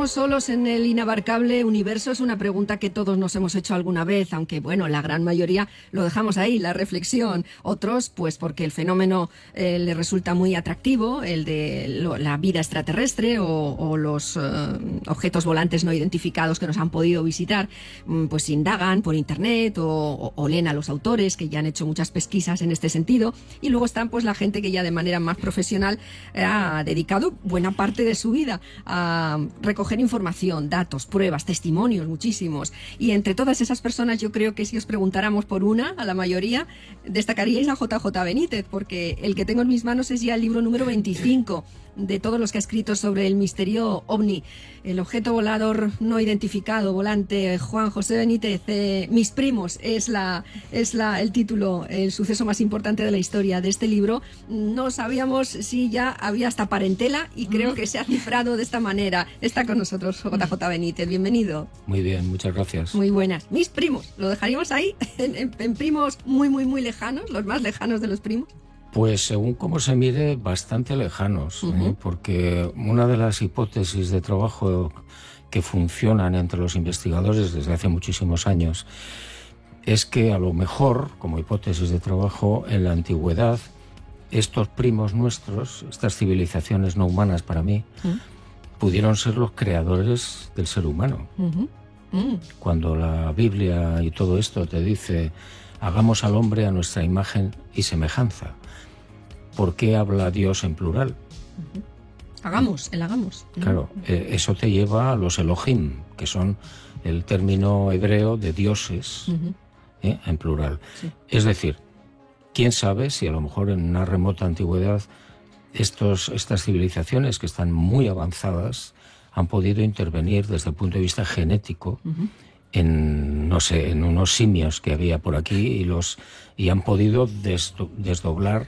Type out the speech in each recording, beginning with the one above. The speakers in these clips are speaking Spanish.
¿Estamos solos en el inabarcable universo? Es una pregunta que todos nos hemos hecho alguna vez, aunque, bueno, la gran mayoría lo dejamos ahí, la reflexión. Otros, pues porque el fenómeno les resulta muy atractivo, el de la vida extraterrestre o los objetos volantes no identificados que nos han podido visitar, pues indagan por internet o leen a los autores que ya han hecho muchas pesquisas en este sentido. Y luego están pues la gente que ya de manera más profesional ha dedicado buena parte de su vida a recoger información, datos, pruebas, testimonios, muchísimos. Y entre todas esas personas yo creo que si os preguntáramos por una, a la mayoría, destacaríais a JJ Benítez, porque el que tengo en mis manos es ya el libro número 25 de todos los que ha escrito sobre el misterio OVNI, el objeto volador no identificado, volante. Juan José Benítez, Mis primos es el título, el suceso más importante de la historia de este libro. No sabíamos si ya había hasta parentela y creo que se ha cifrado de esta manera. Está con nosotros JJ Benítez, bienvenido. Muy bien, muchas gracias. Muy buenas. Mis primos, ¿lo dejaríamos ahí? ¿En primos muy, muy, muy lejanos, los más lejanos de los primos? Pues según cómo se mire, bastante lejanos, porque una de las hipótesis de trabajo que funcionan entre los investigadores desde hace muchísimos años es que a lo mejor, como hipótesis de trabajo, en la antigüedad, estos primos nuestros, estas civilizaciones no humanas para mí, pudieron ser los creadores del ser humano. Cuando la Biblia y todo esto te dice, hagamos al hombre a nuestra imagen y semejanza. ¿Por qué habla Dios en plural? Hagamos. Claro, eso te lleva a los Elohim, que son el término hebreo de dioses, en plural. Sí. Es decir, quién sabe si a lo mejor en una remota antigüedad estas civilizaciones que están muy avanzadas han podido intervenir desde el punto de vista genético en, no sé, en unos simios que había por aquí y han podido desdoblar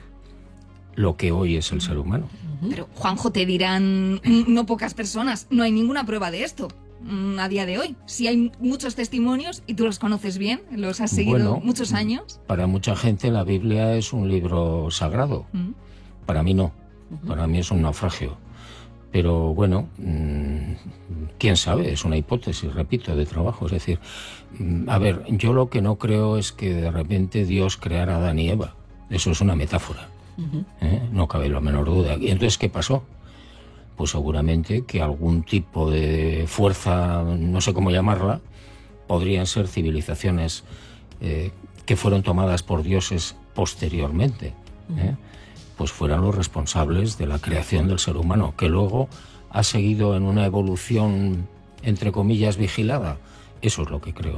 lo que hoy es el ser humano. Pero, Juanjo, te dirán no pocas personas, no hay ninguna prueba de esto a día de hoy. Sí hay muchos testimonios y tú los conoces bien, los has seguido muchos años. Para mucha gente la Biblia es un libro sagrado. Para mí no. Para mí es un naufragio. Pero bueno, quién sabe, es una hipótesis, repito, de trabajo. Es decir, a ver, yo lo que no creo es que de repente Dios creara a Adán y Eva. Eso es una metáfora. No cabe la menor duda. ¿Y entonces qué pasó? Pues seguramente que algún tipo de fuerza, no sé cómo llamarla, podrían ser civilizaciones que fueron tomadas por dioses posteriormente, pues fueran los responsables de la creación del ser humano, que luego ha seguido en una evolución, entre comillas, vigilada. Eso es lo que creo.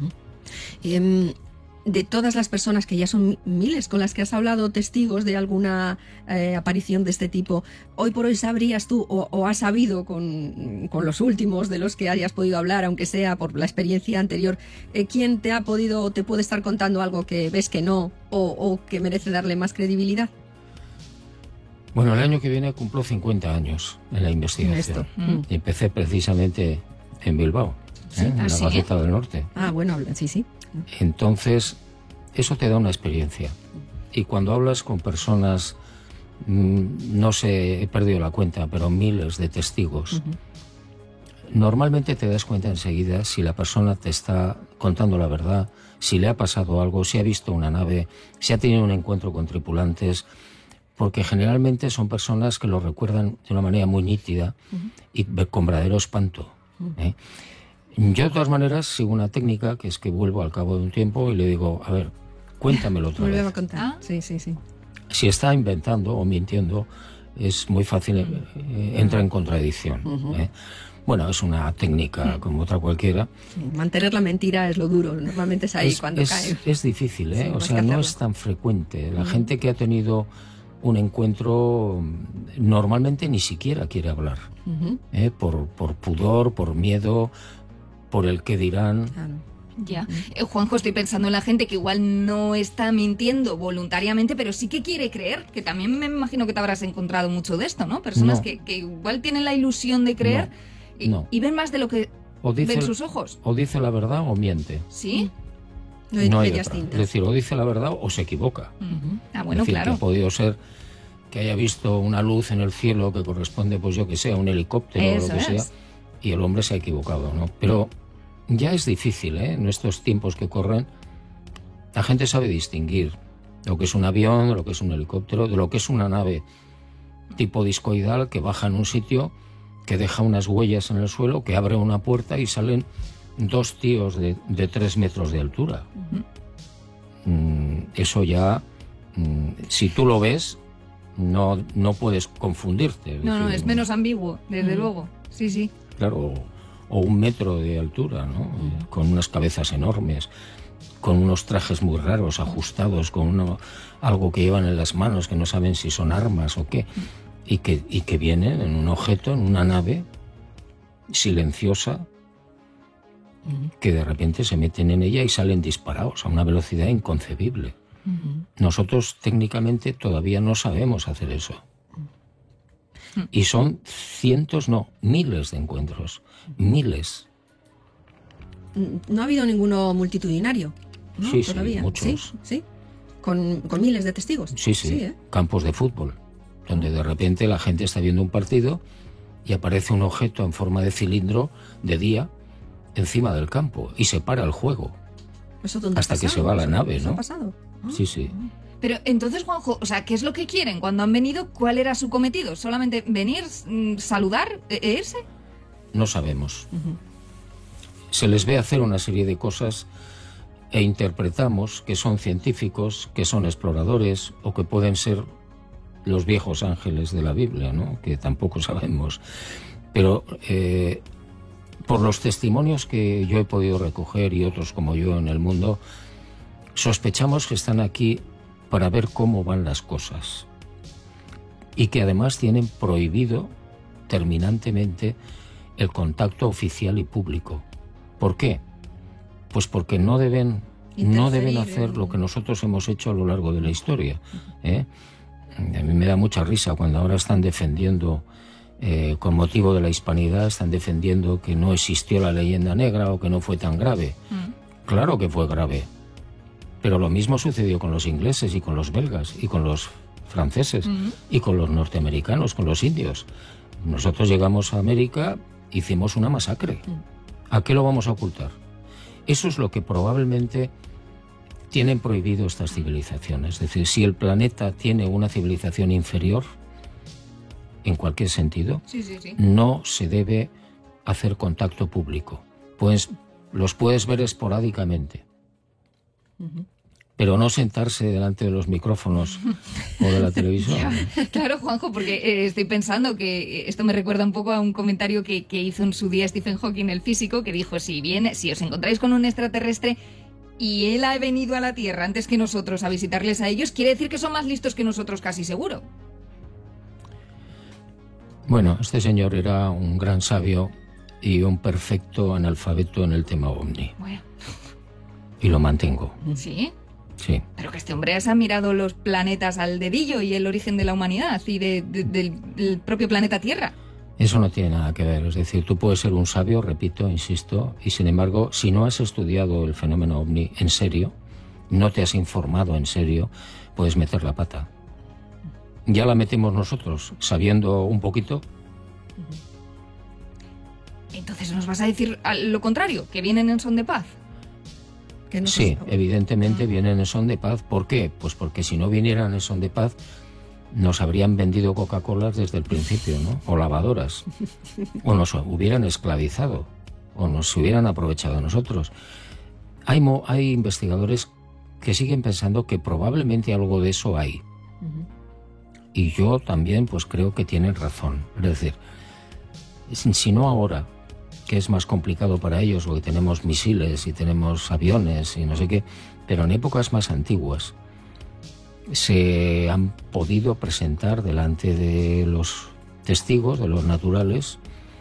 De todas las personas, que ya son miles con las que has hablado, testigos de alguna aparición de este tipo, hoy por hoy sabrías tú o has sabido con los últimos de los que hayas podido hablar, aunque sea por la experiencia anterior, quién te ha podido o te puede estar contando algo que ves que no o que merece darle más credibilidad? Bueno, el año que viene cumplo 50 años en la investigación. Y empecé precisamente en Bilbao, en la Gaceta del Norte. Bueno, sí. Entonces, eso te da una experiencia. Y cuando hablas con personas, no sé, he perdido la cuenta, pero miles de testigos, normalmente te das cuenta enseguida si la persona te está contando la verdad, si le ha pasado algo, si ha visto una nave, si ha tenido un encuentro con tripulantes, porque generalmente son personas que lo recuerdan de una manera muy nítida y con verdadero espanto. Yo, de todas maneras, sigo una técnica, que es que vuelvo al cabo de un tiempo y le digo, a ver, cuéntamelo otra vez. Vuelve a contar. Sí. Si está inventando o mintiendo, es muy fácil, entra en contradicción. Bueno, es una técnica como otra cualquiera. Sí, mantener la mentira es lo duro, normalmente es ahí cuando cae. Es difícil, o sea, no es tan frecuente. La gente que ha tenido un encuentro normalmente ni siquiera quiere hablar, por pudor, por miedo, por el que dirán. Claro. Ya. Juanjo, estoy pensando en la gente que igual no está mintiendo voluntariamente, pero sí que quiere creer, que también me imagino que te habrás encontrado mucho de esto, ¿no? Personas que igual tienen la ilusión de creer y ven más de lo que ven sus ojos. O dice la verdad o miente. ¿Sí? No hay otra. Es decir, o dice la verdad o se equivoca. Bueno, es decir, claro. Que ha podido ser que haya visto una luz en el cielo que corresponde, pues yo que sé, a un helicóptero o lo que sea, y el hombre se ha equivocado, ¿no? Pero ya es difícil, ¿eh? En estos tiempos que corren, la gente sabe distinguir lo que es un avión, de lo que es un helicóptero, de lo que es una nave tipo discoidal que baja en un sitio, que deja unas huellas en el suelo, que abre una puerta y salen 2 tíos de 3 metros de altura. Eso ya, si tú lo ves, no puedes confundirte. No, es menos ambiguo, desde luego. Sí, sí. Claro, o 1 metro de altura, ¿no? Con unas cabezas enormes, con unos trajes muy raros, ajustados, con algo que llevan en las manos, que no saben si son armas o qué, y que vienen en un objeto, en una nave silenciosa, que de repente se meten en ella y salen disparados a una velocidad inconcebible. Nosotros técnicamente todavía no sabemos hacer eso. Y son cientos, no, miles de encuentros. Miles. No ha habido ninguno multitudinario, ¿no? Sí, Todavía. sí, muchos. Sí. Con miles de testigos. Sí. Campos de fútbol, donde de repente la gente está viendo un partido y aparece un objeto en forma de cilindro de día encima del campo y se para el juego. ¿Eso dónde hasta que se va la nave, ¿Eso ¿no? ha pasado? Sí. Pero entonces, Juanjo, o sea, ¿qué es lo que quieren? Cuando han venido, ¿cuál era su cometido? ¿Solamente venir, saludar, irse? No sabemos. Se les ve hacer una serie de cosas e interpretamos que son científicos, que son exploradores o que pueden ser los viejos ángeles de la Biblia, ¿no? Que tampoco sabemos. Pero por los testimonios que yo he podido recoger y otros como yo en el mundo, sospechamos que están aquí para ver cómo van las cosas y que además tienen prohibido terminantemente el contacto oficial y público. ¿Por qué? Pues porque no deben hacer lo que nosotros hemos hecho a lo largo de la historia, ¿eh? A mí me da mucha risa cuando ahora están defendiendo, con motivo de la hispanidad, están defendiendo que no existió la leyenda negra o que no fue tan grave. Claro que fue grave. Pero lo mismo sucedió con los ingleses y con los belgas y con los franceses y con los norteamericanos, con los indios. Nosotros llegamos a América, hicimos una masacre. ¿A qué lo vamos a ocultar? Eso es lo que probablemente tienen prohibido estas civilizaciones. Es decir, si el planeta tiene una civilización inferior, en cualquier sentido, no se debe hacer contacto público. Pues los puedes ver esporádicamente. Pero no sentarse delante de los micrófonos o de la televisión. Claro, Juanjo, porque estoy pensando que esto me recuerda un poco a un comentario que hizo en su día Stephen Hawking, el físico, que dijo, si os encontráis con un extraterrestre y él ha venido a la Tierra antes que nosotros a visitarles a ellos, quiere decir que son más listos que nosotros, casi seguro. Bueno, este señor era un gran sabio y un perfecto analfabeto en el tema ovni. Bueno. Y lo mantengo. ¿Sí? Sí. Pero que este hombre se ha mirado los planetas al dedillo y el origen de la humanidad y del propio planeta Tierra. Eso no tiene nada que ver. Es decir, tú puedes ser un sabio, repito, insisto, y sin embargo, si no has estudiado el fenómeno ovni en serio, no te has informado en serio, puedes meter la pata. Ya la metemos nosotros, sabiendo un poquito. Entonces, ¿nos vas a decir lo contrario? ¿Que vienen en son de paz? Sí, evidentemente vienen en son de paz. ¿Por qué? Pues porque si no vinieran en son de paz, nos habrían vendido Coca-Colas desde el principio, ¿no? O lavadoras. O nos hubieran esclavizado. O nos hubieran aprovechado a nosotros. Hay investigadores que siguen pensando que probablemente algo de eso hay. Y yo también pues creo que tienen razón. Es decir, si no ahora, que es más complicado para ellos, porque tenemos misiles y tenemos aviones y no sé qué, pero en épocas más antiguas se han podido presentar delante de los testigos, de los naturales,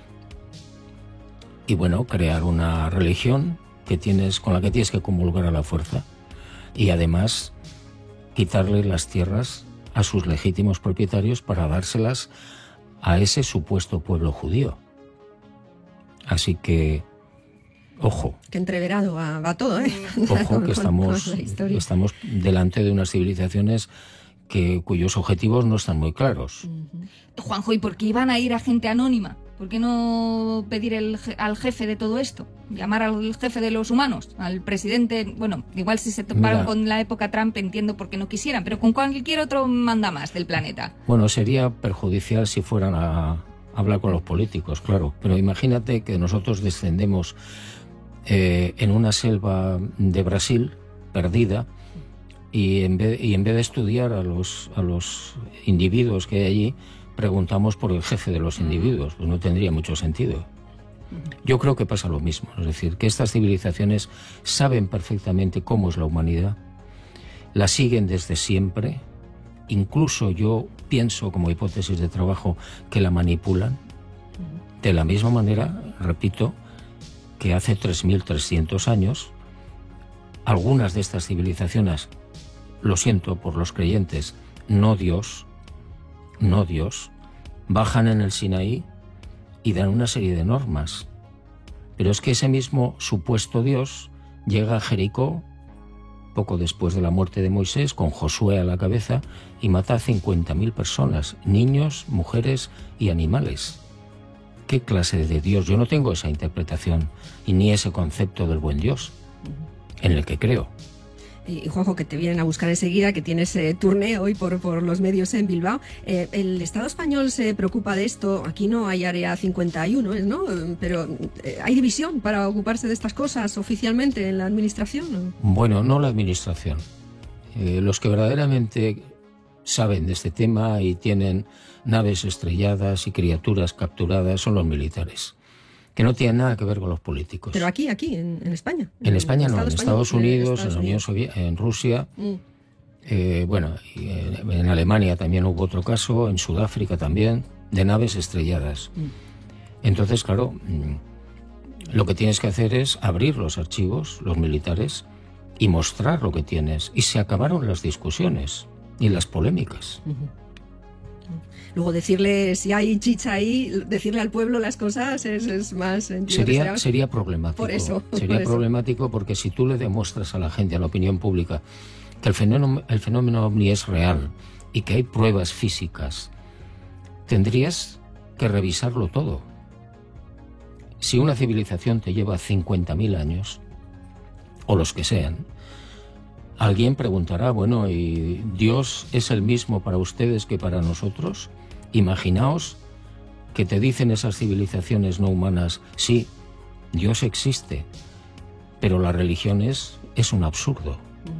y bueno, crear una religión con la que tienes que comulgar a la fuerza, y además quitarle las tierras a sus legítimos propietarios para dárselas a ese supuesto pueblo judío. Así que, ojo. Que entreverado va todo, ¿eh? Ojo, que estamos delante de unas civilizaciones cuyos objetivos no están muy claros. Juanjo, ¿y por qué iban a ir a gente anónima ¿Por qué no pedir al jefe de todo esto? Llamar al jefe de los humanos, al presidente. Bueno, igual si se toparon con la época Trump entiendo por qué no quisieran, pero con cualquier otro mandamás del planeta. Bueno, sería perjudicial si fueran a hablar con los políticos, claro. Pero imagínate que nosotros descendemos en una selva de Brasil perdida y en vez de estudiar a los individuos que hay allí, preguntamos por el jefe de los individuos. Pues no tendría mucho sentido. Yo creo que pasa lo mismo, es decir, que estas civilizaciones saben perfectamente cómo es la humanidad, la siguen desde siempre, incluso yo pienso como hipótesis de trabajo que la manipulan, de la misma manera, repito, que hace 3.300 años, algunas de estas civilizaciones, lo siento por los creyentes, no Dios, bajan en el Sinaí y dan una serie de normas. Pero es que ese mismo supuesto Dios llega a Jericó poco después de la muerte de Moisés, con Josué a la cabeza, y mata a 50.000 personas, niños, mujeres y animales. ¿Qué clase de Dios? Yo no tengo esa interpretación y ni ese concepto del buen Dios en el que creo. Y Juanjo, que te vienen a buscar enseguida, que tienes turné hoy por los medios en Bilbao. El Estado español se preocupa de esto. Aquí no hay Área 51, ¿no? Pero ¿hay división para ocuparse de estas cosas oficialmente en la administración, ¿no? Bueno, no la administración. Los que verdaderamente saben de este tema y tienen naves estrelladas y criaturas capturadas son los militares, que no tienen nada que ver con los políticos. Pero aquí, en España. En España no, en Estados Unidos, en la Unión Soviética, en Rusia, bueno, y en Alemania también hubo otro caso, en Sudáfrica también, de naves estrelladas. Entonces, claro, lo que tienes que hacer es abrir los archivos, los militares, y mostrar lo que tienes. Y se acabaron las discusiones y las polémicas. Luego decirle, si hay chicha ahí, decirle al pueblo las cosas es más... Sería problemático. Por eso. Sería problemático porque si tú le demuestras a la gente, a la opinión pública, que el fenómeno ovni es real y que hay pruebas físicas, tendrías que revisarlo todo. Si una civilización te lleva 50.000 años, o los que sean, alguien preguntará, bueno, ¿y Dios es el mismo para ustedes que para nosotros? Imaginaos que te dicen esas civilizaciones no humanas, sí, Dios existe, pero la religión es un absurdo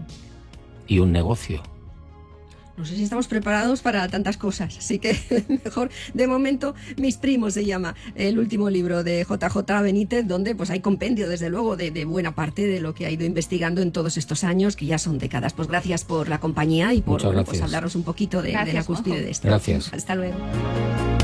y un negocio. No sé si estamos preparados para tantas cosas, así que mejor, de momento, Mis primos se llama el último libro de JJ Benítez, donde pues hay compendio, desde luego, de buena parte de lo que ha ido investigando en todos estos años, que ya son décadas. Pues gracias por la compañía y por pues, hablarnos un poquito de la cúspide de esto. Gracias. Hasta luego.